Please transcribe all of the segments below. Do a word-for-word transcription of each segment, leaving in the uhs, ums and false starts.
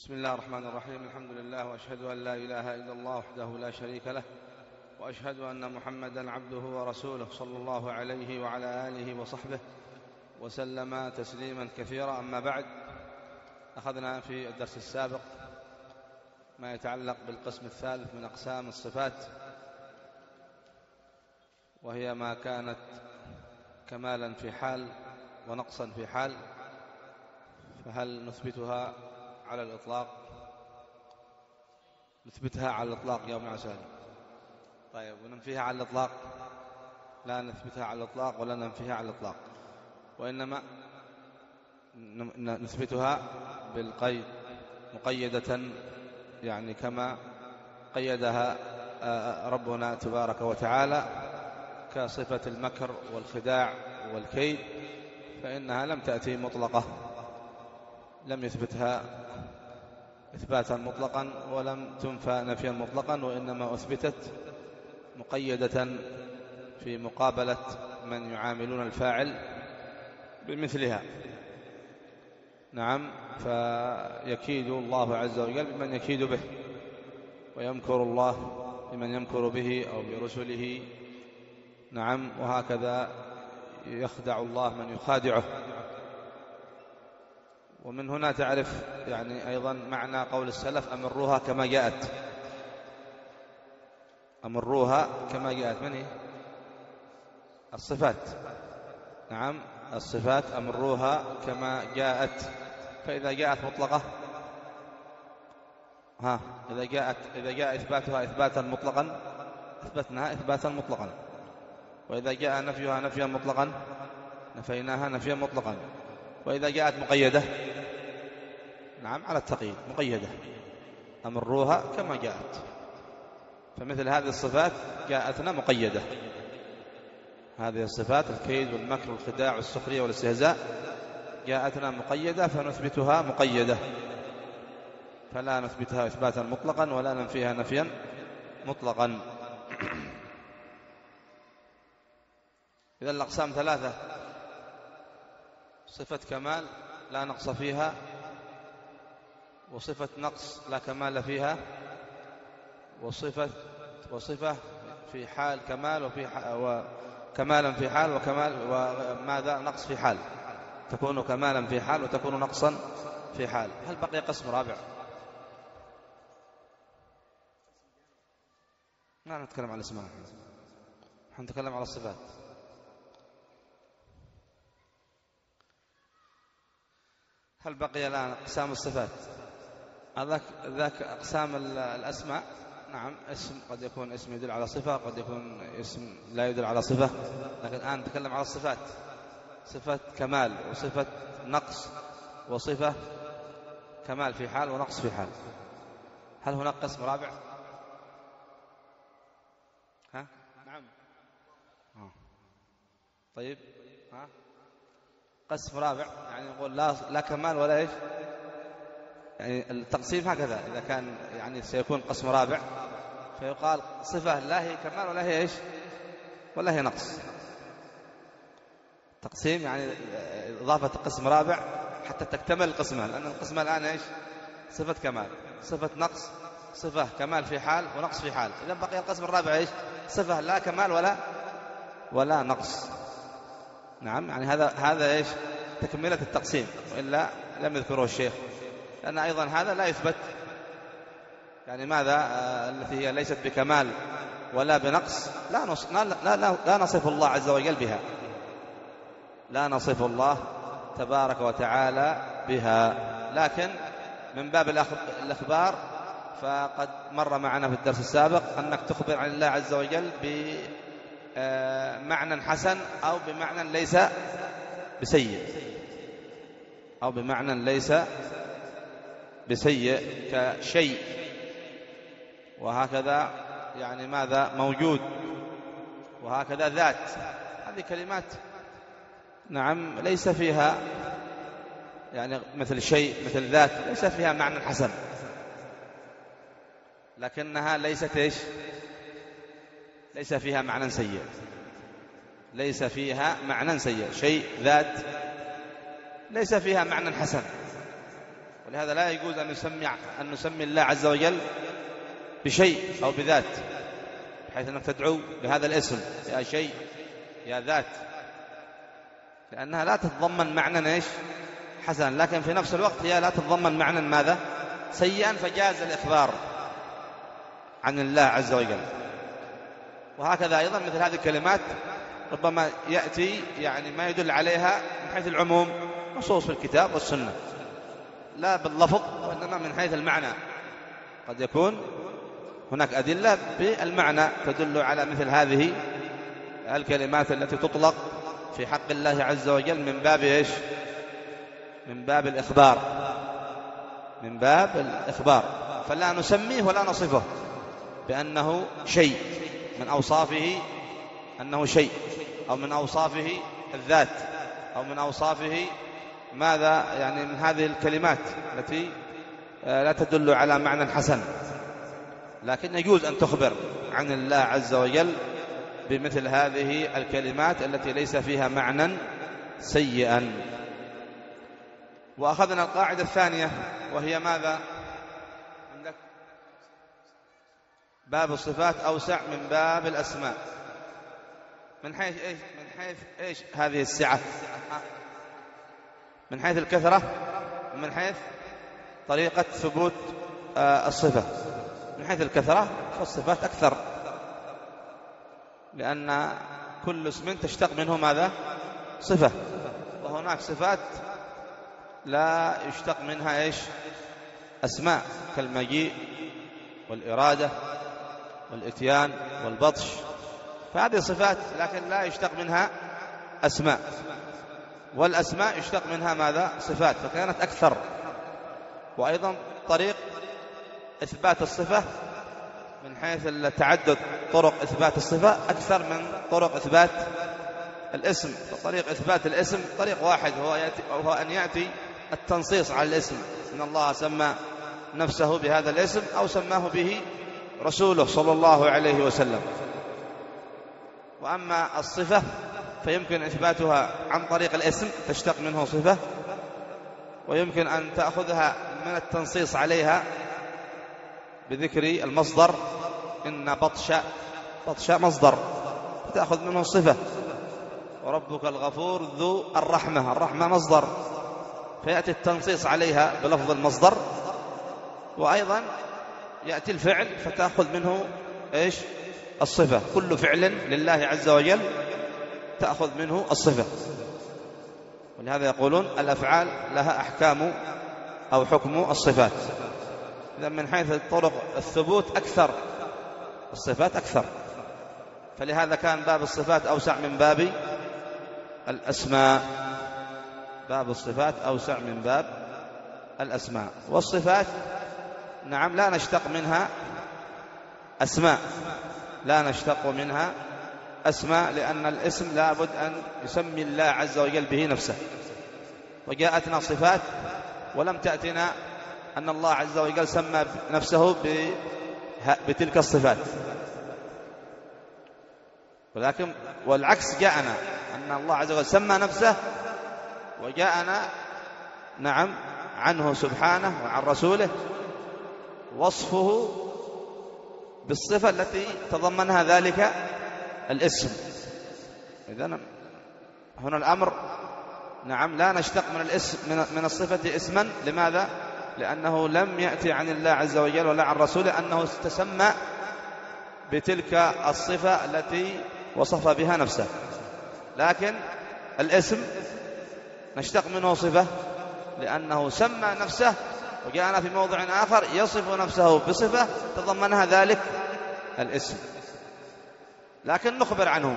بسم الله الرحمن الرحيم. الحمد لله، وأشهد أن لا إله إلا الله وحده لا شريك له، وأشهد أن محمدا عبده ورسوله صلى الله عليه وعلى آله وصحبه وسلم تسليما كثيرا. أما بعد، أخذنا في الدرس السابق ما يتعلق بالقسم الثالث من أقسام الصفات، وهي ما كانت كمالا في حال ونقصا في حال، فهل نثبتها على الإطلاق؟ نثبتها على الإطلاق يا ابن عسان. طيب، وننفيها على الإطلاق؟ لا نثبتها على الإطلاق ولا ننفيها على الإطلاق، وإنما نثبتها بالقيد مقيدة، يعني كما قيدها ربنا تبارك وتعالى كصفة المكر والخداع والكيد، فإنها لم تأتي مطلقة، لم يثبتها إثباتا مطلقا ولم تنفى نفيا مطلقا، وإنما أثبتت مقيدة في مقابلة من يعاملون الفاعل بمثلها. نعم، فيكيد الله عز وجل بمن يكيد به، ويمكر الله بمن يمكر به أو برسله. نعم، وهكذا يخدع الله من يخادعه. ومن هنا تعرف يعني أيضا معنى قول السلف: أمروها كما جاءت. أمروها كما جاءت، من هي؟ الصفات. نعم، الصفات أمروها كما جاءت. فإذا جاءت مطلقة، ها إذا جاءت إذا جاء إثباتها إثباتا مطلقا أثبتناها إثباتا مطلقا، وإذا جاء نفيها نفيا مطلقا نفيناها نفيا مطلقا، وإذا جاءت مقيدة، نعم على التقييد مقيدة، أمروها كما جاءت. فمثل هذه الصفات جاءتنا مقيدة، هذه الصفات الكيد والمكر والخداع والسخرية والاستهزاء جاءتنا مقيدة، فنثبتها مقيدة، فلا نثبتها إثباتا مطلقا ولا ننفيها نفيا مطلقا. إذن الأقسام ثلاثة: صفة كمال لا نقص فيها، وصفة نقص لا كمال فيها، وصفة وصفة في حال كمال وفي وكمالا في حال وكمال وماذا نقص في حال، تكون كمالا في حال وتكون نقصا في حال. هل بقي قسم رابع؟ لا نتكلم على الاسماء، نحن نتكلم على الصفات. هل بقي الآن أقسام الصفات؟ ذاك ذاك أقسام الأسماء. نعم، اسم قد يكون اسم يدل على صفة، قد يكون اسم لا يدل على صفة، لكن الآن نتكلم على الصفات: صفة كمال وصفة نقص وصفة كمال في حال ونقص في حال. هل هناك قسم رابع؟ ها؟ نعم. آه. طيب، ها؟ قسم رابع يعني نقول لا لا كمال ولا ايش؟ يعني التقسيم هكذا، إذا كان يعني سيكون قسم رابع فيقال صفة لا هي كمال ولا هي ايش؟ ولا هي نقص. تقسيم يعني إضافة قسم رابع حتى تكتمل القسمة، لأن القسمة الآن ايش؟ صفة كمال، صفة نقص، صفة كمال في حال ونقص في حال. إذا بقي القسم الرابع ايش؟ صفة لا كمال ولا ولا نقص. نعم، يعني هذا هذا ايش؟ تكملة التقسيم، وإلا لم يذكره الشيخ، لأن أيضا هذا لا يثبت. يعني ماذا آه التي هي ليست بكمال ولا بنقص لا, نص لا, لا, لا, لا نصف الله عز وجل بها، لا نصف الله تبارك وتعالى بها. لكن من باب الأخبار، فقد مر معنا في الدرس السابق أنك تخبر عن الله عز وجل بمعنى حسن أو بمعنى ليس بسيء، أو بمعنى ليس بسيء كشيء، وهكذا يعني ماذا موجود، وهكذا ذات. هذه كلمات نعم ليس فيها يعني مثل شيء مثل ذات ليس فيها معنى حسن، لكنها ليست ايش؟ ليس فيها معنى سيء، ليس فيها معنى سيء. شيء ذات ليس فيها معنى حسن، ولهذا لا يجوز أن نسمي أن نسمي الله عز وجل بشيء أو بذات، بحيث أنك تدعو بهذا الاسم يا شيء يا ذات، لأنها لا تتضمن معنى إيش حسن، لكن في نفس الوقت هي لا تتضمن معنى ماذا سيئا، فجاز الإخبار عن الله عز وجل. وهكذا أيضا مثل هذه الكلمات ربما يأتي يعني ما يدل عليها من حيث العموم نصوص في الكتاب والسنة، لا باللفظ وإنما من حيث المعنى. قد يكون هناك أدلة بالمعنى تدل على مثل هذه الكلمات التي تطلق في حق الله عز وجل من باب إيش؟ من باب الإخبار، من باب الإخبار، فلا نسميه ولا نصفه بأنه شيء من أوصافه، أنه شيء، أو من أوصافه الذات، أو من أوصافه ماذا يعني من هذه الكلمات التي لا تدل على معنى حسن. لكن يجوز أن تخبر عن الله عز وجل بمثل هذه الكلمات التي ليس فيها معنى سيئا. وأخذنا القاعدة الثانية وهي ماذا عندك؟ باب الصفات أوسع من باب الأسماء. من حيث إيش؟ من حيث إيش هذه السعة؟ من حيث الكثرة، من حيث طريقة ثبوت الصفة. من حيث الكثرة فالصفات أكثر، لأن كل اسم تشتق منه ماذا؟ صفة. وهناك صفات لا يشتق منها إيش؟ أسماء، كالمجيء والإرادة والإتيان والبطش، فهذه صفات لكن لا يشتق منها أسماء، والأسماء يشتق منها ماذا؟ صفات، فكانت أكثر. وأيضا طريق إثبات الصفة من حيث التعدد طرق إثبات الصفة أكثر من طرق إثبات الاسم. فطريق إثبات الاسم طريق واحد، هو, يأتي وهو أن يأتي التنصيص على الاسم، إن الله سمى نفسه بهذا الاسم أو سماه به رسوله صلى الله عليه وسلم. وأما الصفة فيمكن إثباتها عن طريق الاسم تشتق منه صفة، ويمكن أن تأخذها من التنصيص عليها بذكر المصدر، إن بطش بطش مصدر تأخذ منه صفة، وربك الغفور ذو الرحمة، الرحمة مصدر، فيأتي التنصيص عليها بلفظ المصدر. وأيضا يأتي الفعل فتأخذ منه إيش؟ الصفة. كل فعل لله عز وجل تأخذ منه الصفة. ولهذا يقولون الأفعال لها أحكام أو حكم الصفات. إذا من حيث طرق الثبوت أكثر، الصفات أكثر، فلهذا كان باب الصفات أوسع من باب الأسماء. باب الصفات أوسع من باب الأسماء. والصفات نعم لا نشتق منها أسماء، لا نشتق منها أسماء، لأن الاسم لا بد أن يسمي الله عز وجل به نفسه. وجاءتنا صفات ولم تأتنا أن الله عز وجل سمى نفسه بتلك الصفات، ولكن والعكس جاءنا أن الله عز وجل سمى نفسه وجاءنا نعم عنه سبحانه وعن رسوله وصفه بالصفة التي تضمنها ذلك الاسم. إذن هنا الأمر نعم لا نشتق من الاسم من الصفة اسما. لماذا؟ لأنه لم يأتي عن الله عز وجل ولا عن رسوله أنه تسمى بتلك الصفة التي وصف بها نفسه. لكن الاسم نشتق منه صفة لأنه سمى نفسه، وجاءنا في موضع آخر يصف نفسه بصفة تضمنها ذلك الاسم، لكن نخبر عنه.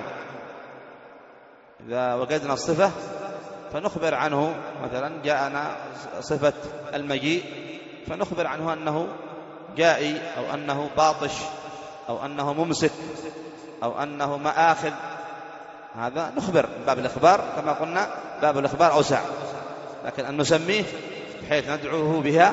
إذا وجدنا الصفة فنخبر عنه، مثلا جاءنا صفة المجيء فنخبر عنه أنه جائي، أو أنه باطش، أو أنه ممسك، أو أنه مآخذ. هذا نخبر من باب الإخبار، كما قلنا باب الإخبار أوسع. لكن أن نسميه بحيث ندعوه بها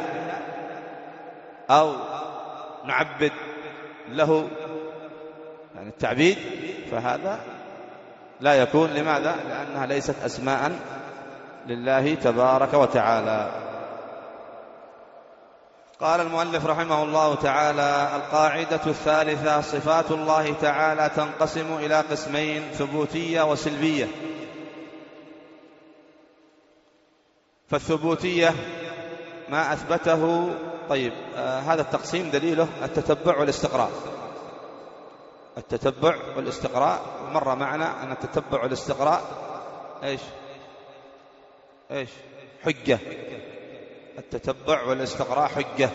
أو نعبد له يعني التعبيد، فهذا لا يكون. لماذا؟ لأنها ليست أسماء لله تبارك وتعالى. قال المؤلف رحمه الله تعالى: القاعدة الثالثة: صفات الله تعالى تنقسم إلى قسمين: ثبوتية وسلبية. فالثبوتية ما أثبته. طيب آه هذا التقسيم دليله التتبع والاستقراء. التتبع والاستقراء مر معنا أن التتبع والاستقراء إيش إيش حجة. التتبع والاستقراء حجة.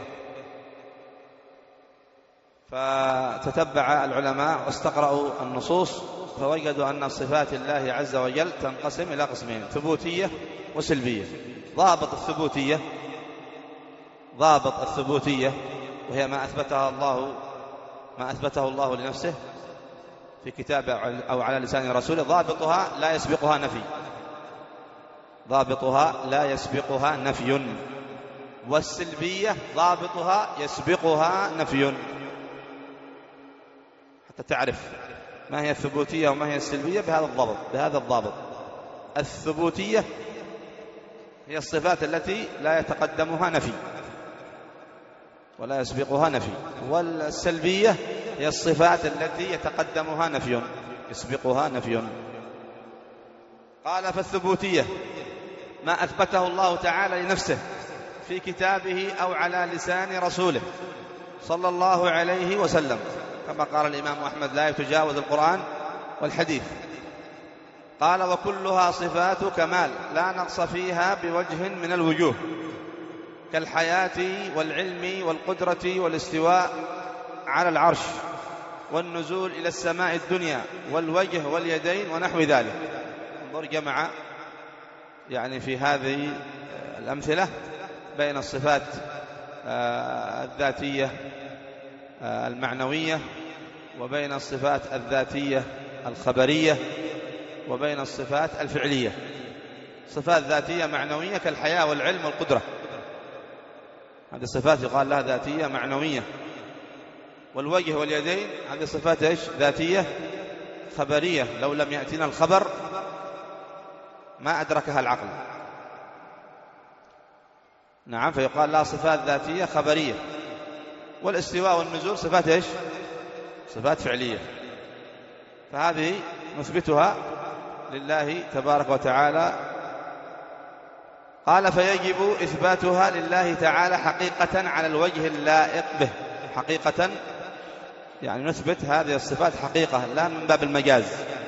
فتتبع العلماء واستقرأوا النصوص فوجدوا أن صفات الله عز وجل تنقسم إلى قسمين: ثبوتية وسلبية. ضابط الثبوتية ضابط الثبوتية وهي ما أثبتها الله ما أثبته الله لنفسه في كتابه أو على لسان رسوله. ضابطها لا يسبقها نفي. ضابطها لا يسبقها نفي. والسلبية ضابطها يسبقها نفي. حتى تعرف ما هي الثبوتية وما هي السلبية بهذا الضابط بهذا الضابط الثبوتية هي الصفات التي لا يتقدمها نفي ولا يسبقها نفي، والسلبية هي الصفات التي يتقدمها نفي يسبقها نفي. قال: فالثبوتية ما أثبته الله تعالى لنفسه في كتابه أو على لسان رسوله صلى الله عليه وسلم، كما قال الإمام أحمد: لا يتجاوز القرآن والحديث. قال: وكلها صفات كمال لا نقص فيها بوجه من الوجوه، كالحياة والعلم والقدرة والاستواء على العرش والنزول إلى السماء الدنيا والوجه واليدين ونحو ذلك. انظر جمع يعني في هذه الأمثلة بين الصفات الذاتية المعنوية وبين الصفات الذاتية الخبرية وبين الصفات الفعلية. صفات ذاتية معنوية كالحياة والعلم والقدرة، هذه صفات يقال لها ذاتية معنوية. والوجه واليدين هذه صفات ايش؟ ذاتية خبرية، لو لم يأتينا الخبر ما أدركها العقل. نعم، فيقال لها صفات ذاتية خبرية. والاستواء والنزول صفات ايش؟ صفات فعلية. فهذه نثبتها لله تبارك وتعالى. قال: فيجب إثباتها لله تعالى حقيقة على الوجه اللائق به. حقيقة يعني نثبت هذه الصفات حقيقة لا من باب المجاز.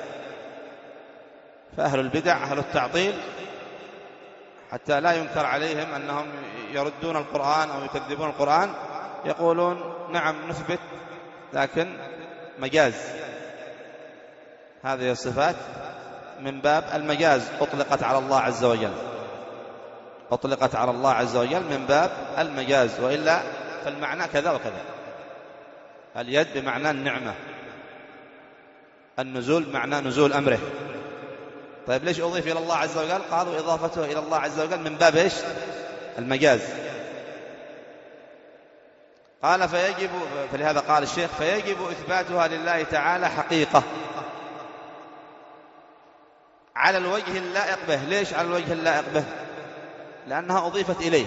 فأهل البدع أهل التعطيل حتى لا ينكر عليهم أنهم يردون القرآن أو يكذبون القرآن يقولون: نعم نثبت لكن مجاز. هذه الصفات من باب المجاز، أطلقت على الله عز وجل أطلقت على الله عز وجل من باب المجاز، وإلا فالمعنى كذا وكذا. اليد بمعنى النعمة، النزول بمعنى نزول أمره. طيب ليش أضيف إلى الله عز وجل؟ قالوا إضافته إلى الله عز وجل من باب إيش؟ المجاز. قال: فيجب فلهذا قال الشيخ: فيجب إثباتها لله تعالى حقيقة على الوجه اللائق به. ليش على الوجه اللائق به؟ لأنها أضيفت إليه،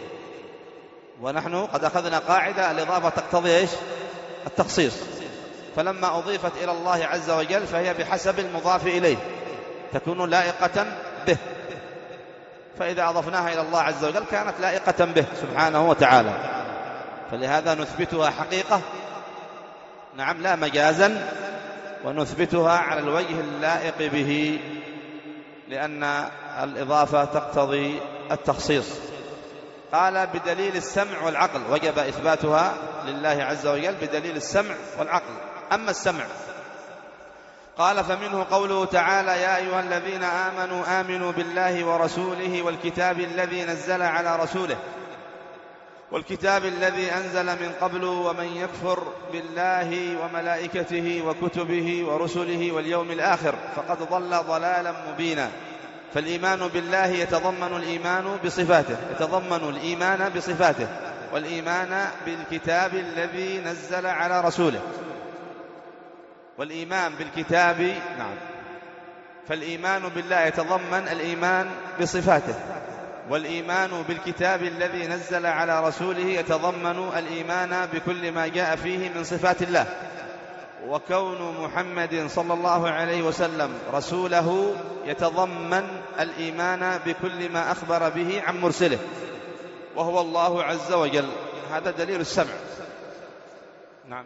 ونحن قد أخذنا قاعدة الإضافة تقتضي إيش؟ التخصيص. فلما أضيفت إلى الله عز وجل فهي بحسب المضاف إليه تكون لائقة به، فإذا أضفناها إلى الله عز وجل كانت لائقة به سبحانه وتعالى. فلهذا نثبتها حقيقة، نعم لا مجازا، ونثبتها على الوجه اللائق به، لأن الإضافة تقتضي التخصيص. قال: بدليل السمع والعقل. وجب إثباتها لله عز وجل بدليل السمع والعقل. أما السمع قال: فمنه قوله تعالى: يا أيها الذين آمنوا آمنوا بالله ورسوله والكتاب الذي نزل على رسوله والكتاب الذي أنزل من قبل ومن يكفر بالله وملائكته وكتبه ورسله واليوم الآخر فقد ضل ضلالا مبينا. فالإيمان بالله يتضمن الإيمان بصفاته يتضمن الإيمان بصفاته والإيمان بالكتاب الذي نزل على رسوله. والإيمان بالكتاب نعم فالإيمان بالله يتضمن الإيمان بصفاته والإيمان بالكتاب الذي نزل على رسوله يتضمن الإيمان بكل ما جاء فيه من صفات الله، وكون محمد صلى الله عليه وسلم رسوله يتضمن الإيمان بكل ما أخبر به عن مرسله وهو الله عز وجل. هذا دليل السمع. نعم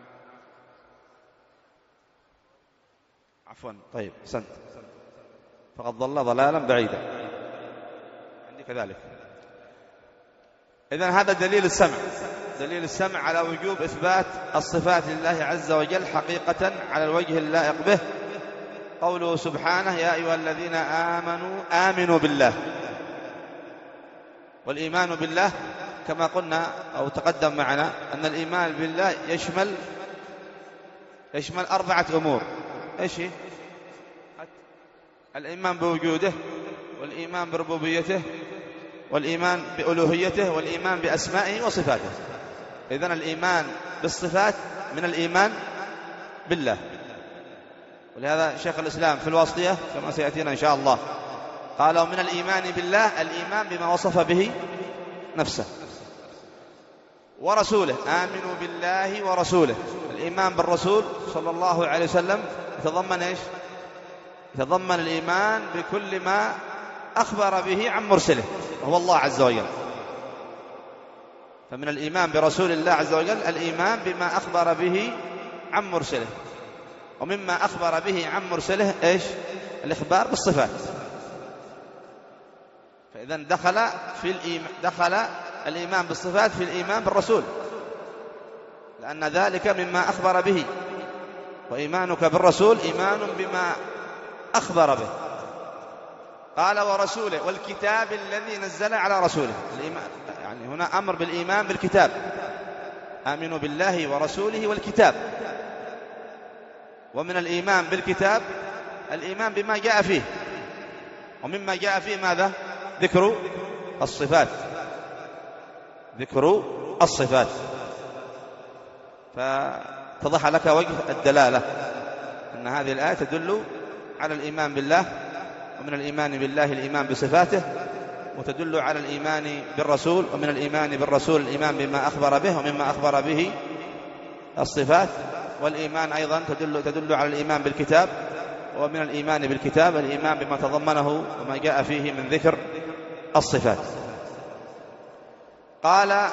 عفوا طيب سنت فقد ضل ضلالا بعيدا عندي كذلك. إذن هذا دليل السمع، دليل السمع على وجوب إثبات الصفات لله عز وجل حقيقة على الوجه اللائق به. قوله سبحانه يا أيها الذين آمنوا آمنوا بالله. والإيمان بالله كما قلنا أو تقدم معنا أن الإيمان بالله يشمل يشمل أربعة أمور. إيش هي؟ الإيمان بوجوده، والإيمان بربوبيته، والإيمان بألوهيته، والإيمان بأسمائه وصفاته. إذن الإيمان بالصفات من الإيمان بالله. ولهذا شيخ الإسلام في الواسطية كما سيأتينا إن شاء الله قالوا من الإيمان بالله الإيمان بما وصف به نفسه ورسوله. آمنوا بالله ورسوله. الإيمان بالرسول صلى الله عليه وسلم يتضمن إيش؟ يتضمن الإيمان بكل ما أخبر به عن مرسله وهو الله عز وجل. فمن الإيمان برسول الله عز وجل الإيمان بما أخبر به عن مرسله، ومما أخبر به عن مرسله إيش؟ الإخبار بالصفات. فإذن دخل في الإيمان دخل الإيمان بالصفات في الإيمان بالرسول، لأن ذلك مما أخبر به، وإيمانك بالرسول إيمان بما أخبر به. قال ورسوله والكتاب الذي نزل على رسوله. الإيمان يعني هنا أمر بالإيمان بالكتاب. آمنوا بالله ورسوله والكتاب. ومن الإيمان بالكتاب الإيمان بما جاء فيه، ومما جاء فيه ماذا؟ ذكر الصفات، ذكر الصفات. فتضح لك وجه الدلالة أن هذه الآية تدل على الإيمان بالله، ومن الإيمان بالله الإيمان بصفاته، وتدل على الإيمان بالرسول، ومن الإيمان بالرسول الإيمان بما أخبر به ومما أخبر به الصفات. والإيمان أيضا تدل, تدل على الإيمان بالكتاب، ومن الإيمان بالكتاب الإيمان بما تضمنه وما جاء فيه من ذكر الصفات. قال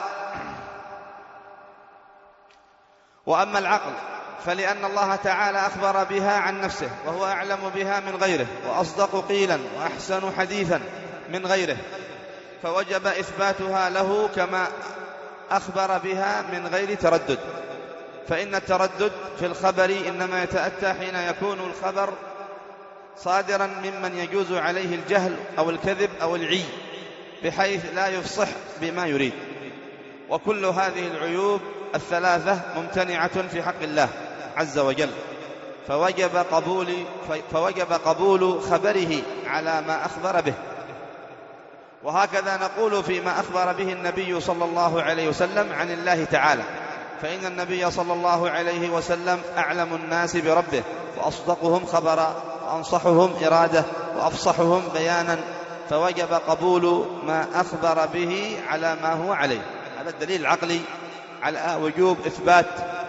وأما العقل فلأن الله تعالى أخبر بها عن نفسه وهو أعلم بها من غيره وأصدق قيلا وأحسن حديثا من غيره، فوجب إثباتها له كما أخبر بها من غير تردد. فإن التردد في الخبر إنما يتأتى حين يكون الخبر صادرا ممن يجوز عليه الجهل أو الكذب أو العي بحيث لا يفصح بما يريد. وكل هذه العيوب الثلاثة ممتنعة في حق الله عز وجل، فوجب قبول, فوجب قبول خبره على ما أخبر به. وهكذا نقول فيما أخبر به النبي صلى الله عليه وسلم عن الله تعالى، فإن النبي صلى الله عليه وسلم أعلم الناس بربه وأصدقهم خبرا وأنصحهم إرادة وأفصحهم بيانا، فوجب قبول ما أخبر به على ما هو عليه. هذا الدليل العقلي على وجوب إثبات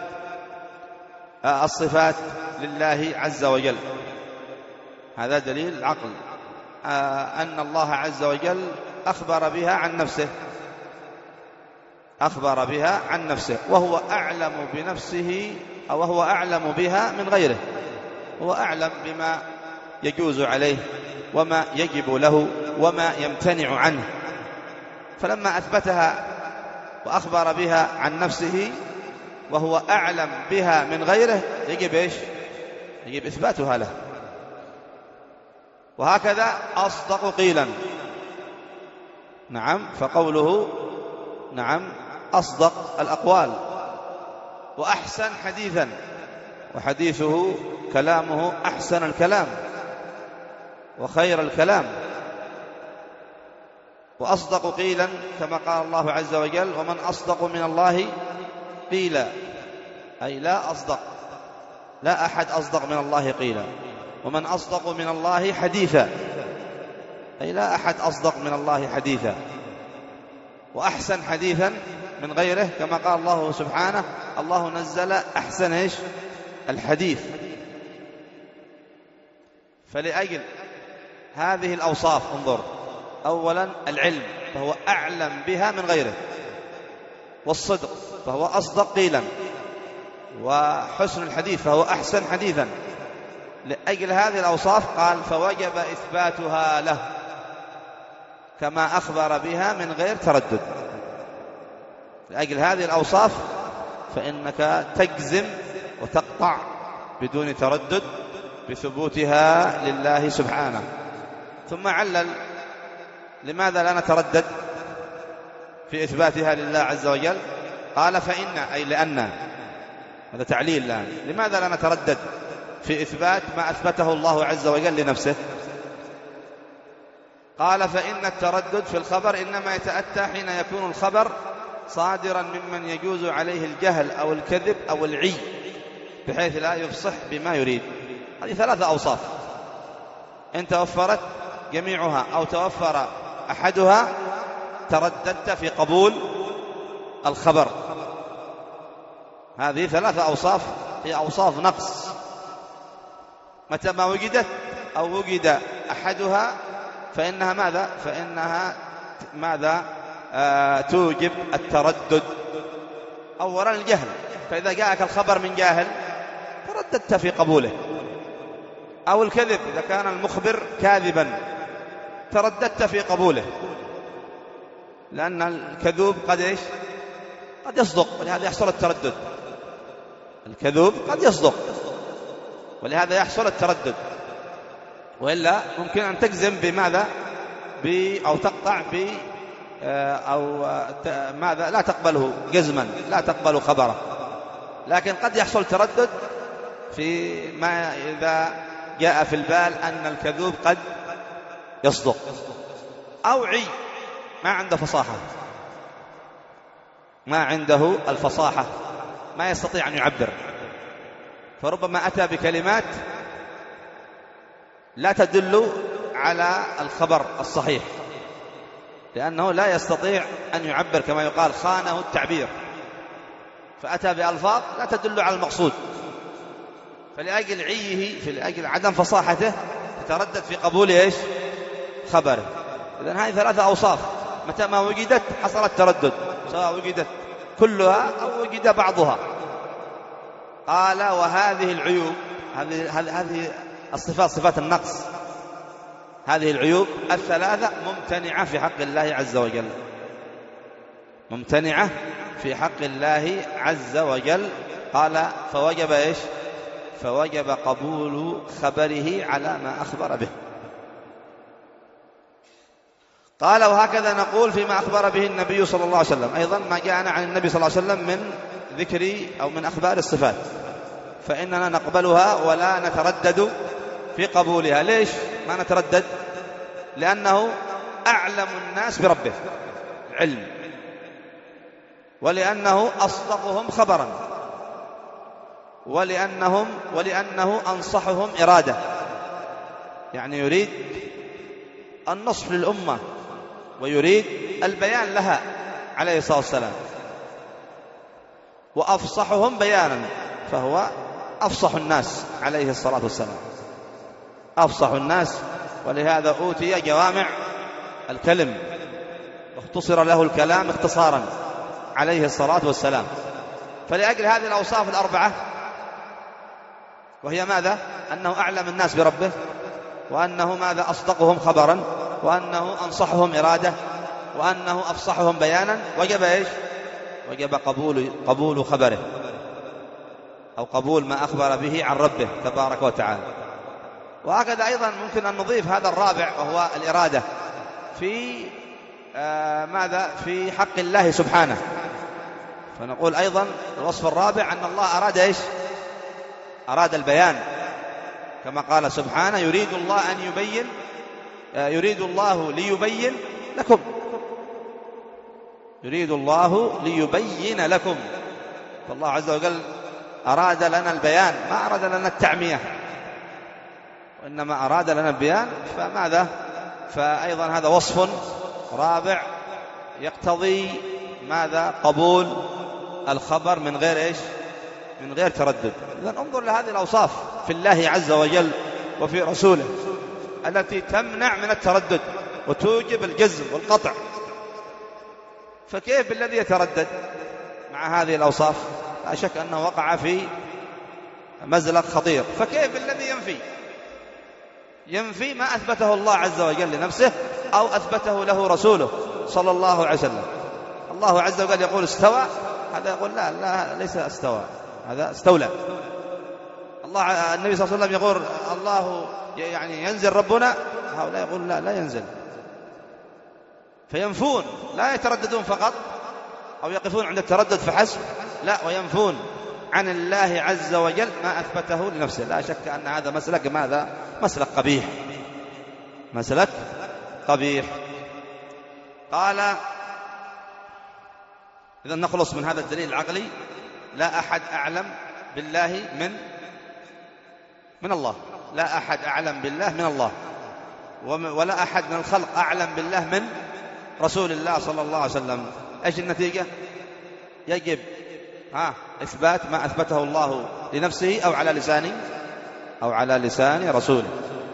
الصفات لله عز وجل. هذا دليل العقل أن الله عز وجل أخبر بها عن نفسه، أخبر بها عن نفسه وهو أعلم بنفسه أو وهو أعلم بها من غيره، هو أعلم بما يجوز عليه وما يجب له وما يمتنع عنه. فلما أثبتها وأخبر بها عن نفسه وهو أعلم بها من غيره يجب إيش؟ يجب إثباتها له. وهكذا أصدق قيلا، نعم، فقوله نعم أصدق الأقوال، وأحسن حديثا، وحديثه كلامه أحسن الكلام وخير الكلام. وأصدق قيلا كما قال الله عز وجل ومن أصدق من الله قيلا، أي لا أصدق، لا أحد أصدق من الله قيلا. ومن أصدق من الله حديثا، أي لا أحد أصدق من الله حديثا وأحسن حديثا من غيره، كما قال الله سبحانه: الله نزل أحسن إيش الحديث. فلأجل هذه الأوصاف انظر: أولا العلم فهو أعلم بها من غيره، والصدق فهو أصدق قيلا، وحسن الحديث فهو أحسن حديثا. لأجل هذه الأوصاف قال: فوجب إثباتها له كما أخبر بها من غير تردد. لأجل هذه الأوصاف فإنك تجزم وتقطع بدون تردد بثبوتها لله سبحانه. ثم علل لماذا لا نتردد في إثباتها لله عز وجل. قال: فإن، أي لأن، هذا تعليل الآن، لماذا لا نتردد في إثبات ما أثبته الله عز وجل لنفسه؟ قال: فإن التردد في الخبر إنما يتأتى حين يكون الخبر صادرا ممن يجوز عليه الجهل أو الكذب أو العي بحيث لا يفصح بما يريد. هذه ثلاثة أوصاف، إن توفرت جميعها أو توفر أحدها ترددت في قبول الخبر. هذه ثلاثة أوصاف هي أوصاف نقص، متى ما وجدت أو وجد أحدها فإنها ماذا؟ فإنها ماذا؟ آه توجب التردد. أولا الجهل، فإذا جاءك الخبر من جاهل ترددت في قبوله. أو الكذب، إذا كان المخبر كاذبا ترددت في قبوله، لأن الكذوب قد إيش؟ قد يصدق، ولهذا يحصل التردد. الكذوب قد يصدق ولهذا يحصل التردد، وإلا ممكن أن تجزم بماذا؟ ب أو تقطع ب أو ماذا؟ لا تقبله جزما، لا تقبل خبره. لكن قد يحصل تردد في ما إذا جاء في البال أن الكذوب قد يصدق. أو عي، ما عنده فصاحة، ما عنده الفصاحة، ما يستطيع أن يعبر، فربما أتى بكلمات لا تدل على الخبر الصحيح، لأنه لا يستطيع أن يعبر، كما يقال خانه التعبير، فأتى بألفاظ لا تدل على المقصود، فلأجل عيه، فلأجل عدم فصاحته تتردد في قبول إيش؟ خبره. إذن هذه ثلاثة أوصاف، متى ما وجدت حصل التردد، سواء وجدت كلها أو وجد بعضها. قال: وهذه العيوب، هذه هذه الصفات، صفات النقص، هذه العيوب الثلاثة ممتنعة في حق الله عز وجل، ممتنعة في حق الله عز وجل. قال: فوجب إيش؟ فوجب قبول خبره على ما أخبر به. قال: وهكذا نقول فيما أخبر به النبي صلى الله عليه وسلم، أيضا ما جاءنا عن النبي صلى الله عليه وسلم من ذكر أو من أخبار الصفات، فإننا نقبلها ولا نتردد في قبولها. ليش ما نتردد؟ لأنه أعلم الناس بربه علم، ولأنه أصدقهم خبرا، ولأنهم ولأنه أنصحهم إرادة، يعني يريد النصح للأمة ويريد البيان لها عليه الصلاة والسلام، وأفصحهم بيانا، فهو أفصح الناس عليه الصلاة والسلام، أفصح الناس، ولهذا أوتي جوامع الكلم واختصر له الكلام اختصارا عليه الصلاة والسلام. فلأجل هذه الأوصاف الأربعة، وهي ماذا؟ أنه أعلم الناس بربه، وأنه ماذا؟ أصدقهم خبرا، وأنه أنصحهم إرادة، وأنه أفصحهم بيانا، وجب إيش؟ وجب قبول قبول خبره، أو قبول ما أخبر به عن ربه تبارك وتعالى. وهكذا أيضا ممكن أن نضيف هذا الرابع، وهو الإرادة في آه ماذا؟ في حق الله سبحانه. فنقول أيضا الوصف الرابع أن الله أراد إيش؟ أراد البيان، كما قال سبحانه: يريد الله أن يبين آه يريد الله ليبين لكم، يريد الله ليبين لكم. فالله عز وجل أراد لنا البيان، ما أراد لنا التعمية، وإنما أراد لنا البيان. فماذا؟ فأيضا هذا وصف رابع يقتضي ماذا؟ قبول الخبر من غير إيش؟ من غير تردد. إذن انظر لهذه الأوصاف في الله عز وجل وفي رسوله التي تمنع من التردد وتوجب الجزم والقطع، فكيف بالذي يتردد مع هذه الأوصاف؟ لا شك أنه وقع في مزلق خطير. فكيف بالذي ينفي ينفي ما أثبته الله عز وجل لنفسه أو أثبته له رسوله صلى الله عليه وسلم؟ الله عز وجل يقول استوى، هذا يقول لا لا ليس استوى، هذا استولى. الله النبي صلى الله عليه وسلم يقول الله يعني ينزل ربنا، هؤلاء يقول لا لا ينزل. فينفون، لا يترددون فقط أو يقفون عند التردد فحسب، لا، وينفون عن الله عز وجل ما أثبته لنفسه. لا شك أن هذا مسلك ماذا؟ مسلك قبيح، مسلك قبيح. قال إذا نخلص من هذا الدليل العقلي: لا أحد أعلم بالله من من الله، لا أحد أعلم بالله من الله، ولا أحد من الخلق أعلم بالله من رسول الله صلى الله عليه وسلم. إيش النتيجة؟ يجب ها إثبات ما أثبته الله لنفسه أو على لسان أو على لسان رسوله.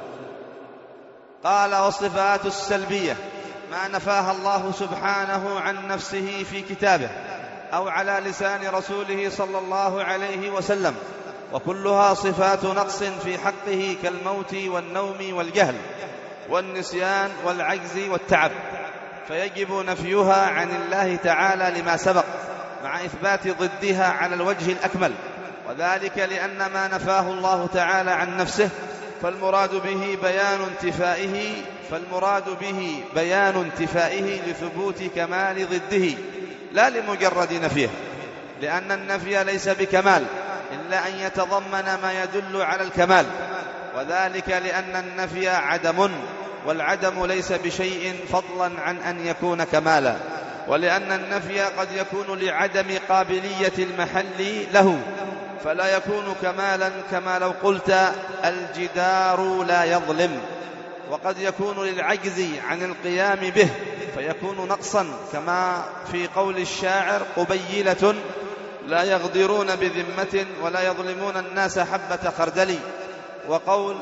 قال: والصفات السلبية ما نفاها الله سبحانه عن نفسه في كتابه أو على لسان رسوله صلى الله عليه وسلم، وكلها صفات نقص في حقه كالموت والنوم والجهل والنسيان والعجز والتعب، فيجب نفيها عن الله تعالى لما سبق مع إثبات ضدها على الوجه الأكمل، وذلك لأن ما نفاه الله تعالى عن نفسه فالمراد به بيان انتفائه فالمراد به بيان انتفائه لثبوت كمال ضده لا لمجرد نفيه، لأن النفي ليس بكمال إلا أن يتضمن ما يدل على الكمال، وذلك لأن النفي عدم، والعدم ليس بشيء فضلا عن أن يكون كمالا، ولأن النفي قد يكون لعدم قابلية المحل له فلا يكون كمالا، كما لو قلت الجدار لا يظلم، وقد يكون للعجز عن القيام به فيكون نقصا، كما في قول الشاعر: قبيلة لا يغدرون بذمة ولا يظلمون الناس حبة خردل، وقول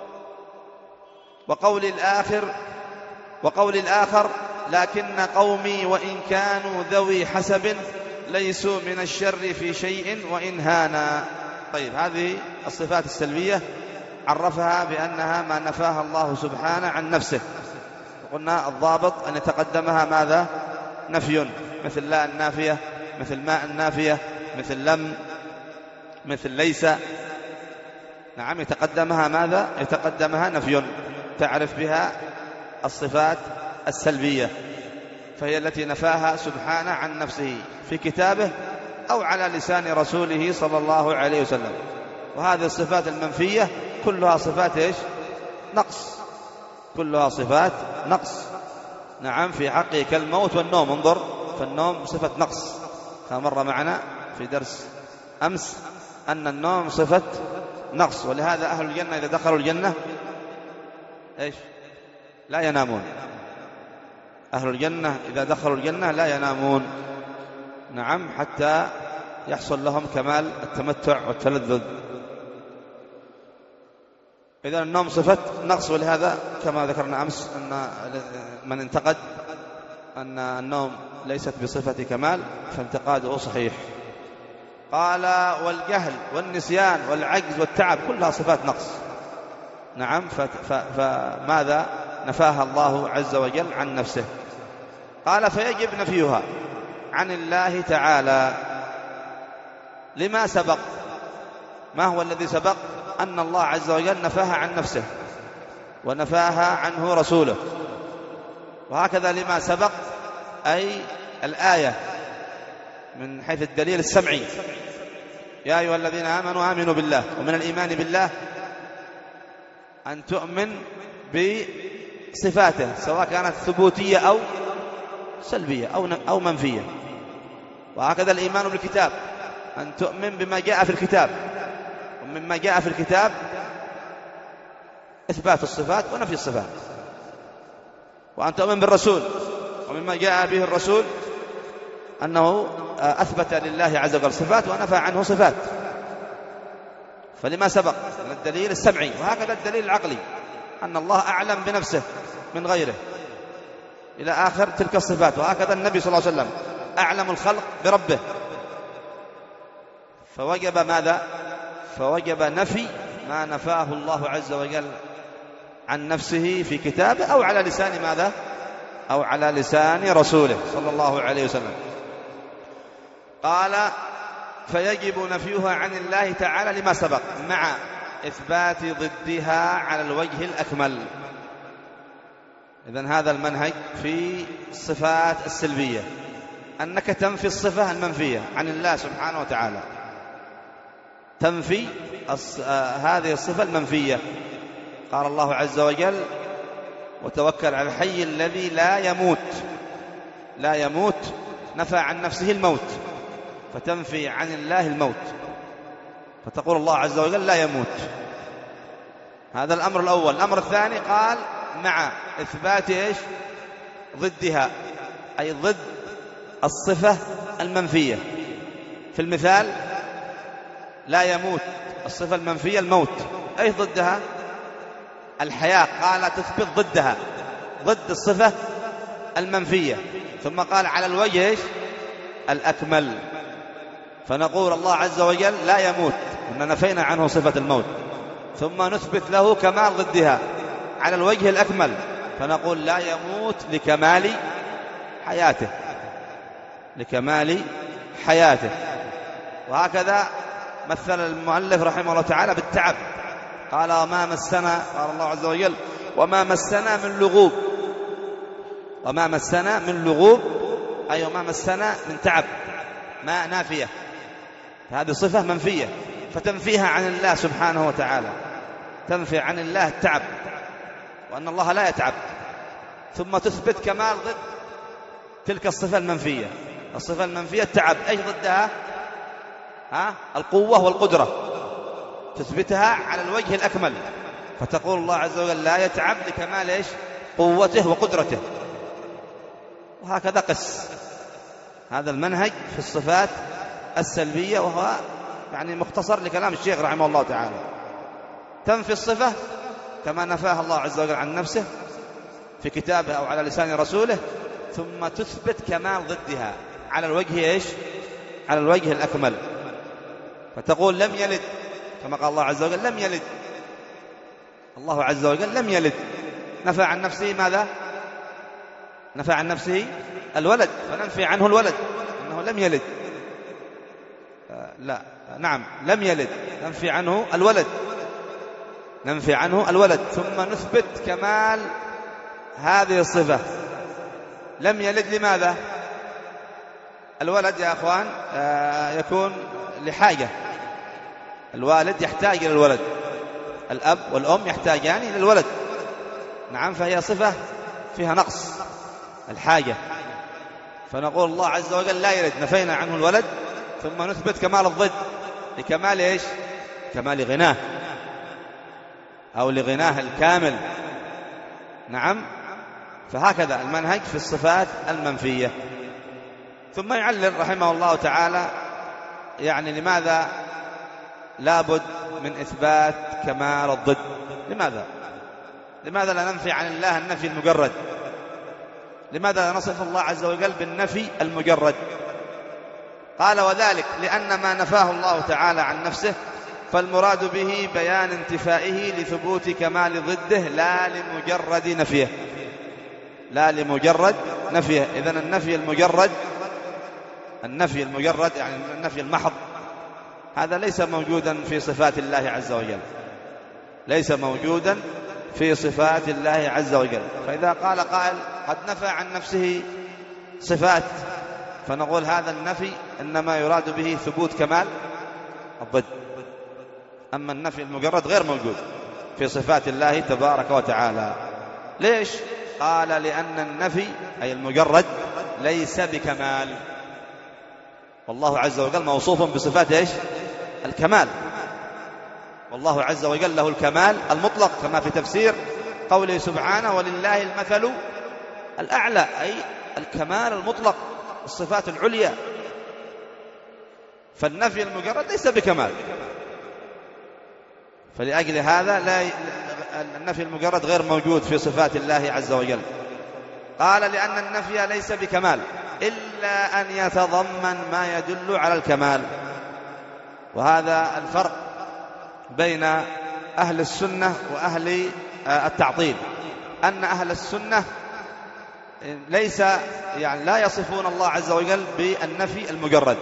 وقول الآخر وقول الآخر: لكن قومي وإن كانوا ذوي حسب ليسوا من الشر في شيء وإن هانا. طيب، هذه الصفات السلبية عرفها بأنها ما نفاها الله سبحانه عن نفسه، وقلنا الضابط أن يتقدمها ماذا؟ نفي، مثل لا النافية، مثل ما النافية، مثل لم، مثل ليس. نعم، يتقدمها ماذا؟ يتقدمها نفي تعرف بها الصفات السلبية، فهي التي نفاها سبحانه عن نفسه في كتابه أو على لسان رسوله صلى الله عليه وسلم. وهذه الصفات المنفية كلها صفات إيش؟ نقص، كلها صفات نقص. نعم، في حقه كالموت والنوم. انظر، فالنوم صفة نقص، كما مر معنا في درس أمس أن النوم صفة نقص، ولهذا أهل الجنة إذا دخلوا الجنة إيش؟ لا ينامون. أهل الجنة إذا دخلوا الجنة لا ينامون، نعم، حتى يحصل لهم كمال التمتع والتلذذ. إذا النوم صفة نقص، ولهذا كما ذكرنا أمس أن من انتقد أن النوم ليست بصفة كمال فانتقاده صحيح. قال: والجهل والنسيان والعجز والتعب كلها صفات نقص. نعم، فماذا نفاها الله عز وجل عن نفسه؟ قال: فيجب نفيها عن الله تعالى لما سبق. ما هو الذي سبق؟ أن الله عز وجل نفاها عن نفسه ونفاها عنه رسوله، وهكذا لما سبق أي الآية من حيث الدليل السمعي: يا أيها الذين آمنوا آمنوا بالله. ومن الإيمان بالله أن تؤمن بصفاته سواء كانت ثبوتية أو سلبية أو أو منفية. وهكذا الإيمان بالكتاب أن تؤمن بما جاء في الكتاب، ومما جاء في الكتاب إثبات الصفات ونفي الصفات. وأن تؤمن بالرسول. ومما جاء به الرسول أنه أثبت لله عز وجل صفات ونفى عنه صفات، فلما سبق من الدليل السمعي، وهكذا الدليل العقلي أن الله أعلم بنفسه من غيره إلى آخر تلك الصفات. وهكذا النبي صلى الله عليه وسلم أعلم الخلق بربه، فوجب ماذا؟ فوجب نفي ما نفاه الله عز وجل عن نفسه في كتابه أو على لسان ماذا؟ أو على لسان رسوله صلى الله عليه وسلم. قال فيجب نفيها عن الله تعالى لما سبق مع إثبات ضدها على الوجه الأكمل. إذن هذا المنهج في الصفات السلبية، أنك تنفي الصفة المنفية عن الله سبحانه وتعالى، تنفي هذه الصفة المنفية. قال الله عز وجل وتوكل على الحي الذي لا يموت. لا يموت نفى عن نفسه الموت، فتنفي عن الله الموت، فتقول الله عز وجل لا يموت. هذا الأمر الأول. الأمر الثاني قال مع إثبات إيش؟ ضدها، أي ضد الصفة المنفية. في المثال لا يموت، الصفة المنفية الموت، أي ضدها الحياة، قال تثبت ضدها، ضد الصفة المنفية. ثم قال على الوجه إيش؟ الأكمل، فنقول الله عز وجل لا يموت، إن نفينا عنه صفة الموت، ثم نثبت له كمال ضدها على الوجه الأكمل، فنقول لا يموت لكمال حياته، لكمال حياته. وهكذا مثل المؤلف رحمه الله تعالى بالتعب، قال وما مسنا، قال الله عز وجل وما مسنا من لغوب، وما مسنا من لغوب أي وما مسنا من تعب، ما نافية، هذه صفة منفية، فتنفيها عن الله سبحانه وتعالى، تنفي عن الله التعب وأن الله لا يتعب، ثم تثبت كمال ضد تلك الصفة المنفية. الصفة المنفية التعب، أي ضدها؟ ها؟ القوة والقدرة، تثبتها على الوجه الأكمل، فتقول الله عز وجل لا يتعب لكمال إيش؟ قوته وقدرته. وهكذا قس هذا المنهج في الصفات السلبية، وهو يعني مختصر لكلام الشيخ رحمه الله تعالى. تنفي الصفة كما نفاها الله عز وجل عن نفسه في كتابه أو على لسان رسوله، ثم تثبت كمال ضدها على الوجه إيش؟ على الوجه الأكمل، فتقول لم يلد، كما قال الله عز وجل لم يلد، الله عز وجل لم يلد، نفى عن نفسه ماذا؟ نفى عن نفسه الولد، فننفي عنه الولد أنه لم يلد. آه لا نعم لم يلد، ننفي عنه الولد، ننفي عنه الولد، ثم نثبت كمال هذه الصفة. لم يلد لماذا؟ الولد يا أخوان آه يكون لحاجة، الوالد يحتاج إلى الولد، الأب والأم يحتاجان إلى الولد، نعم، فهي صفة فيها نقص الحاجة، فنقول الله عز وجل لا يلد، نفينا عنه الولد، ثم نثبت كمال الضد لكمال إيش؟ كمال غناه أو لغناه الكامل، نعم. فهكذا المنهج في الصفات المنفية. ثم يعلل رحمه الله تعالى يعني لماذا لابد من إثبات كمال الضد؟ لماذا؟ لماذا لا ننفي عن الله النفي المجرد؟ لماذا لا نصف الله عز وجل بالنفي المجرد؟ قال وذلك لأن ما نفاه الله تعالى عن نفسه فالمراد به بيان انتفائه لثبوت كمال ضده لا لمجرد نفيه، لا لمجرد نفيه. إذن النفي المجرد، النفي المجرد يعني النفي المحض، هذا ليس موجودا في صفات الله عز وجل، ليس موجودا في صفات الله عز وجل. فإذا قال قائل قد نفى عن نفسه صفات، فنقول هذا النفي إنما يراد به ثبوت كمال الضد، أما النفي المجرد غير موجود في صفات الله تبارك وتعالى. ليش؟ قال لأن النفي أي المجرد ليس بكمال، والله عز وجل موصوف بصفات إيش؟ الكمال، والله عز وجل له الكمال المطلق، كما في تفسير قوله سبحانه ولله المثل الأعلى، أي الكمال المطلق، الصفات العليا. فالنفي المجرد ليس بكمال، فلأجل هذا لا النفي المجرد غير موجود في صفات الله عز وجل. قال لأن النفي ليس بكمال إلا أن يتضمن ما يدل على الكمال. وهذا الفرق بين أهل السنة وأهل التعطيل، أن أهل السنة ليس يعني لا يصفون الله عز وجل بالنفي المجرد،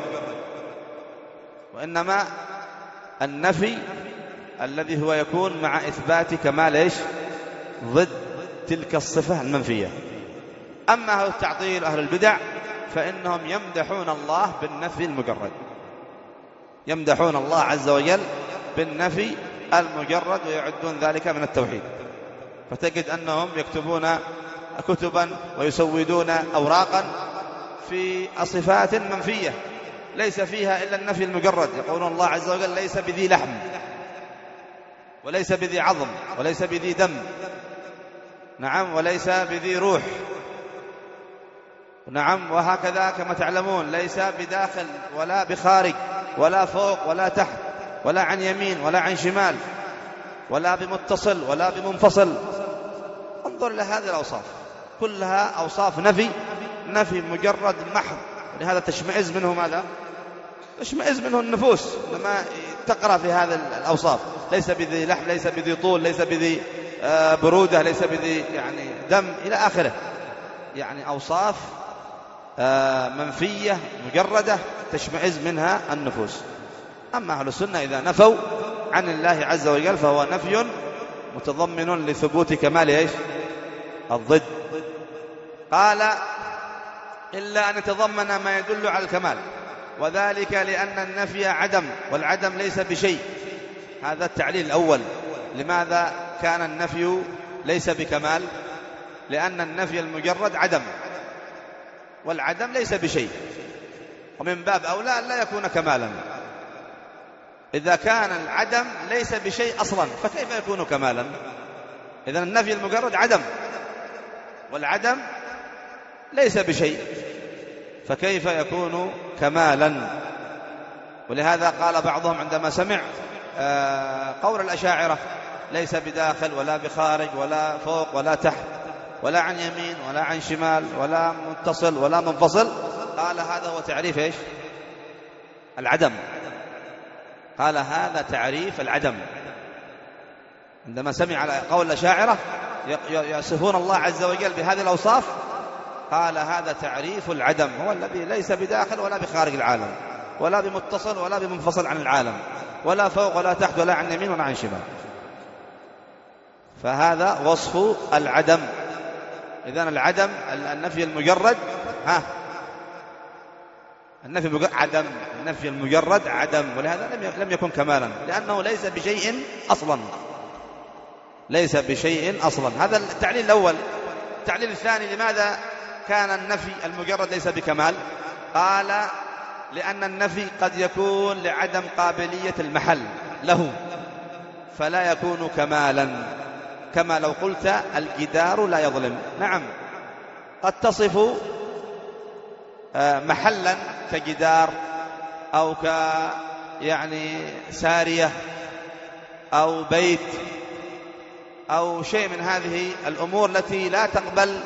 وإنما النفي الذي هو يكون مع إثبات كمال إيش؟ ضد تلك الصفة المنفية. أما أهل التعطيل أهل البدع فإنهم يمدحون الله بالنفي المجرد، يمدحون الله عز وجل بالنفي المجرد ويعدون ذلك من التوحيد. فتجد أنهم يكتبون كتبا ويسودون أوراقا في صفات منفية ليس فيها إلا النفي المجرد. يقولون الله عز وجل ليس بذي لحم، وليس بذي عظم، وليس بذي دم، نعم، وليس بذي روح، نعم، وهكذا كما تعلمون ليس بداخل ولا بخارج ولا فوق ولا تحت ولا عن يمين ولا عن شمال ولا بمتصل ولا بمنفصل. انظر لهذه الأوصاف كلها أوصاف نفي، نفي مجرد محض. لهذا تشمئز منه ماذا؟ تشمئز منه النفوس لما تقرأ في هذه الأوصاف. ليس بذي لحم، ليس بذي طول، ليس بذي برودة، ليس بذي يعني دم إلى آخره. يعني أوصاف منفية مجردة تشمئز منها النفوس. أما أهل السنة إذا نفوا عن الله عز وجل فهو نفي متضمن لثبوت كمال إيش؟ الضد. قال إلا أن يتضمن ما يدل على الكمال، وذلك لأن النفي عدم، والعدم ليس بشيء. هذا التعليل الأول. لماذا كان النفي ليس بكمال؟ لأن النفي المجرد عدم، والعدم ليس بشيء، ومن باب أولى أن لا يكون كمالا. إذا كان العدم ليس بشيء أصلا فكيف يكون كمالا؟ إذن النفي المجرد عدم، والعدم ليس بشيء، فكيف يكون كمالا؟ ولهذا قال بعضهم عندما سمع قول الأشاعرة ليس بداخل ولا بخارج ولا فوق ولا تحت ولا عن يمين ولا عن شمال ولا متصل ولا منفصل، قال هذا هو تعريف إيش؟ العدم. قال هذا تعريف العدم. عندما سمع على قول الأشاعرة يصفون الله عز وجل بهذه الأوصاف قال هذا تعريف العدم، هو الذي ليس بداخل ولا بخارج العالم ولا بمتصل ولا بمنفصل عن العالم ولا فوق ولا تحت ولا عن يمين ولا عن شمال. فهذا وصف العدم. إذن العدم النفي المجرد ها النفي المجرد عدم، النفي المجرد عدم، ولهذا لم يكن كمالا لأنه ليس بشيء أصلا، ليس بشيء أصلا. هذا التعليل الأول. التعليل الثاني لماذا كان النفي المجرد ليس بكمال؟ قال لأن النفي قد يكون لعدم قابلية المحل له فلا يكون كمالا، كما لو قلت الجدار لا يظلم. نعم، قد تصف محلا كجدار أو ك يعني سارية أو بيت أو شيء من هذه الأمور التي لا تقبل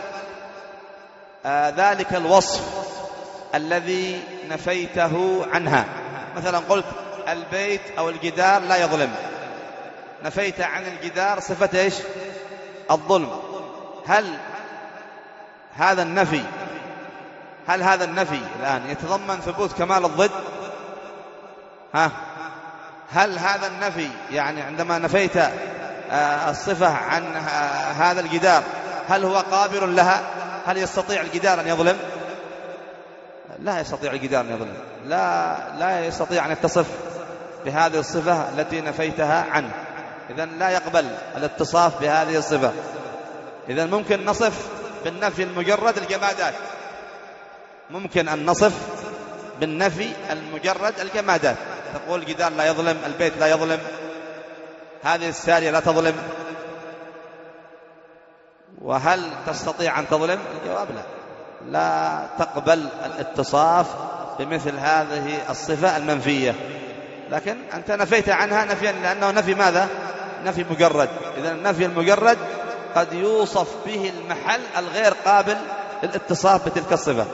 ذلك الوصف الذي نفيته عنها. مثلا قلت البيت أو الجدار لا يظلم، نفيت عن الجدار صفة إيش؟ الظلم. هل هذا النفي هل هذا النفي الآن يتضمن ثبوت كمال الضد؟ ها هل هذا النفي يعني عندما نفيت الصفة عن هذا الجدار هل هو قابل لها؟ هل يستطيع الجدار أن يظلم؟ لا يستطيع الجدار أن يظلم، لا لا يستطيع أن يتصف بهذه الصفة التي نفيتها عنه. إذن لا يقبل الاتصاف بهذه الصفة. إذن ممكن نصف بالنفي المجرد الجمادات، ممكن أن نصف بالنفي المجرد الجمادات. تقول الجدار لا يظلم، البيت لا يظلم، هذه السارية لا تظلم. وهل تستطيع أن تظلم؟ الجواب لا، لا تقبل الاتصاف بمثل هذه الصفة المنفية، لكن أنت نفيت عنها نفيا، لأنه نفي ماذا؟ نفي مجرد. إذا النفي المجرد قد يوصف به المحل الغير قابل للاتصاف بتلك الصفة.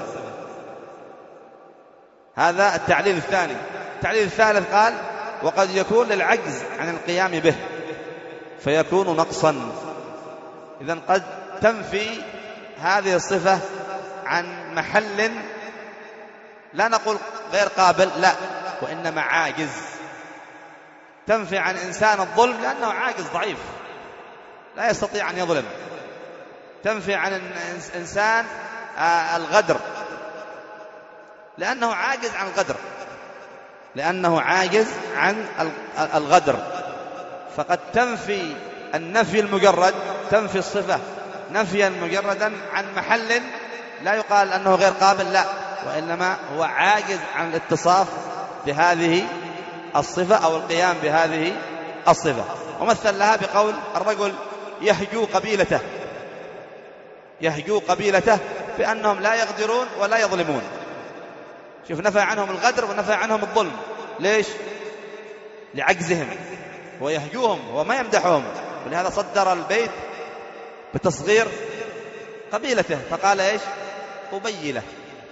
هذا التعليل الثاني. التعليل الثالث قال: وقد يكون للعجز عن القيام به فيكون نقصا. إذن قد تنفي هذه الصفة عن محل لا نقول غير قابل، لا، وإنما عاجز. تنفي عن إنسان الظلم لأنه عاجز ضعيف لا يستطيع أن يظلم. تنفي عن إنسان الغدر لأنه عاجز عن الغدر، لأنه عاجز عن الغدر. فقد تنفي النفي المجرد، تنفي الصفة نفيا مجردا عن محل لا يقال أنه غير قابل، لا، وإنما هو عاجز عن الاتصاف بهذه الصفة أو القيام بهذه الصفة. ومثل لها بقول الرجل يهجو قبيلته، يهجو قبيلته بأنهم لا يغدرون ولا يظلمون. شوف، نفى عنهم الغدر ونفى عنهم الظلم. ليش؟ لعجزهم. ويهجوهم وما يمدحهم، ولهذا صدر البيت بتصغير قبيلته فقال إيش؟ قبيلة.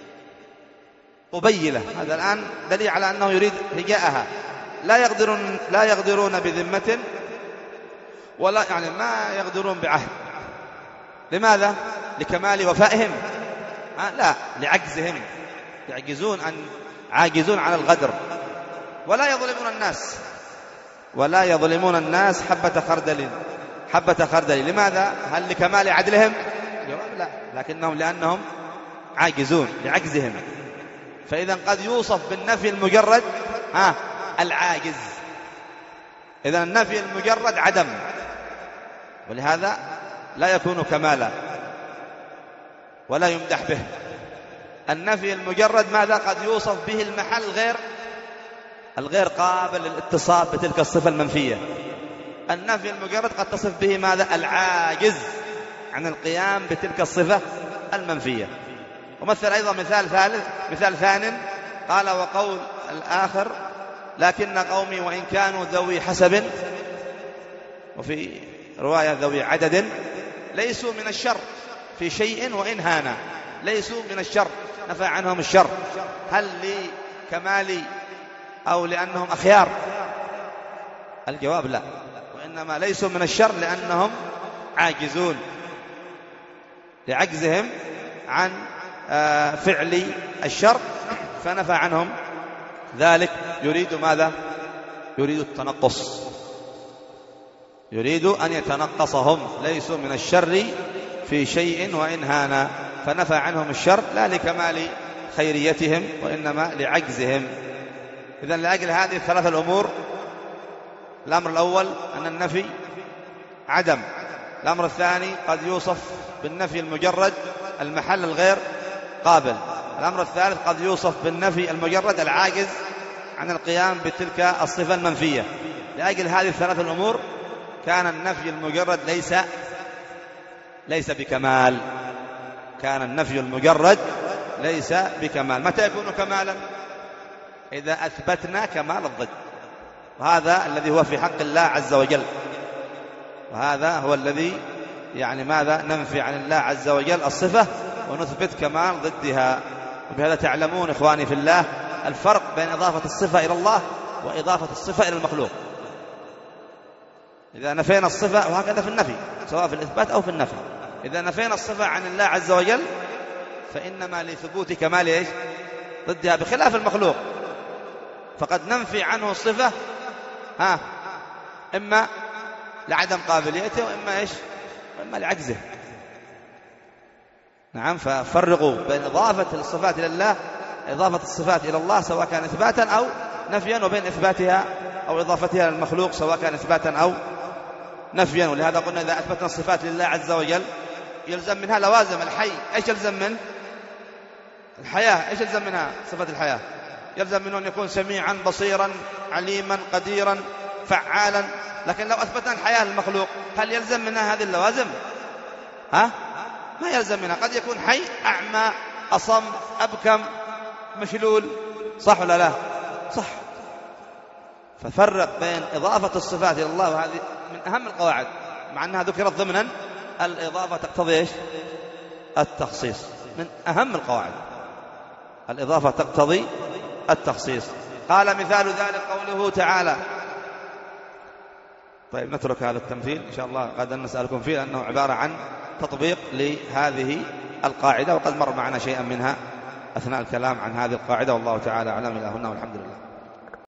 قبيلة، هذا الآن دليل على أنه يريد هجاءها. لا يقدرون لا يقدرون بذمة ولا يعني ما يقدرون بعهد. لماذا؟ لكمال وفائهم؟ آه لا، لعجزهم، يعجزون أن عاجزون عن الغدر. ولا يظلمون الناس، ولا يظلمون الناس حبة خردل، حبة خردل. لماذا؟ هل لكمال عدلهم؟ جواب لا، لكنهم لأنهم عاجزون لعجزهم. فإذا قد يوصف بالنفي المجرد ها العاجز. إذا النفي المجرد عدم، ولهذا لا يكون كمالا ولا يمدح به. النفي المجرد ماذا؟ قد يوصف به المحل غير الغير قابل للاتصاف بتلك الصفة المنفية. النفي المجرد قد تصف به ماذا؟ العاجز عن القيام بتلك الصفة المنفية. ومثل أيضا مثال ثالث، مثال ثان، قال: وقول الآخر: لكن قومي وإن كانوا ذوي حسب، وفي رواية ذوي عدد، ليسوا من الشر في شيء وإن هانا. ليسوا من الشر، نفى عنهم الشر. هل لكمال أو لأنهم أخيار؟ الجواب لا، وإنما ليسوا من الشر لأنهم عاجزون لعجزهم عن فعل الشر، فنفى عنهم ذلك. يريد ماذا؟ يريد التنقص، يريد أن يتنقصهم. ليسوا من الشر في شيء وإن هانا، فنفى عنهم الشر لا لكمال خيريتهم وإنما لعجزهم. إذن لأجل هذه الثلاثة الأمور: الأمر الأول أن النفي عدم. الأمر الثاني قد يوصف بالنفي المجرد المحل الغير قابل. الأمر الثالث قد يوصف بالنفي المجرد العاجز عن القيام بتلك الصفة المنفية. لأجل هذه الثلاثة الأمور كان النفي المجرد ليس ليس بكمال. كان النفي المجرد ليس بكمال. متى يكون كمالا؟ إذا أثبتنا كمال الضد، وهذا الذي هو في حق الله عز وجل، وهذا هو الذي يعني ماذا؟ ننفي عن الله عز وجل الصفة ونثبت كمال ضدها. وبهذا تعلمون إخواني في الله الفرق بين إضافة الصفة إلى الله وإضافة الصفة إلى المخلوق. إذا نفينا الصفة، وهكذا في النفي سواء في الإثبات أو في النفي، إذا نفينا الصفة عن الله عز وجل فإنما لثبوت كمال إيش؟ ضدها، بخلاف المخلوق فقد ننفي عنه الصفة ها إما لعدم قابليته وإما إيش؟ وإما لعجزه. نعم، ففرقوا بين إضافة الصفات إلى الله، إضافة الصفات إلى الله سواء كان إثباتا أو نفيا، وبين إثباتها أو إضافتها للمخلوق سواء كان إثباتا أو نفيا. ولهذا قلنا إذا أثبتنا الصفات لله عز وجل يلزم منها لوازم. الحي إيش يلزم منه؟ الحياة. إيش يلزم منها؟ صفة الحياة. يلزم منه أن يكون سميعا بصيرا عليما قديرا فعالا. لكن لو أثبتنا الحياة للمخلوق هل يلزم منها هذه اللوازم؟ ها ما يلزم منها، قد يكون حي أعمى أصم أبكم مشلول، صح ولا لا؟ صح. ففرق بين إضافة الصفات إلى الله، وهذه من أهم القواعد، مع أنها ذكرت ضمنا الإضافة تقتضي إيش؟ التخصيص، من أهم القواعد. الإضافة تقتضي التخصيص. قال مثال ذلك قوله تعالى. طيب نترك هذا التمثيل إن شاء الله غدا نسألكم فيه، لأنه عبارة عن تطبيق لهذه القاعدة، وقد مر معنا شيئا منها أثناء الكلام عن هذه القاعدة، والله تعالى أعلم. إلى هنا والحمد لله.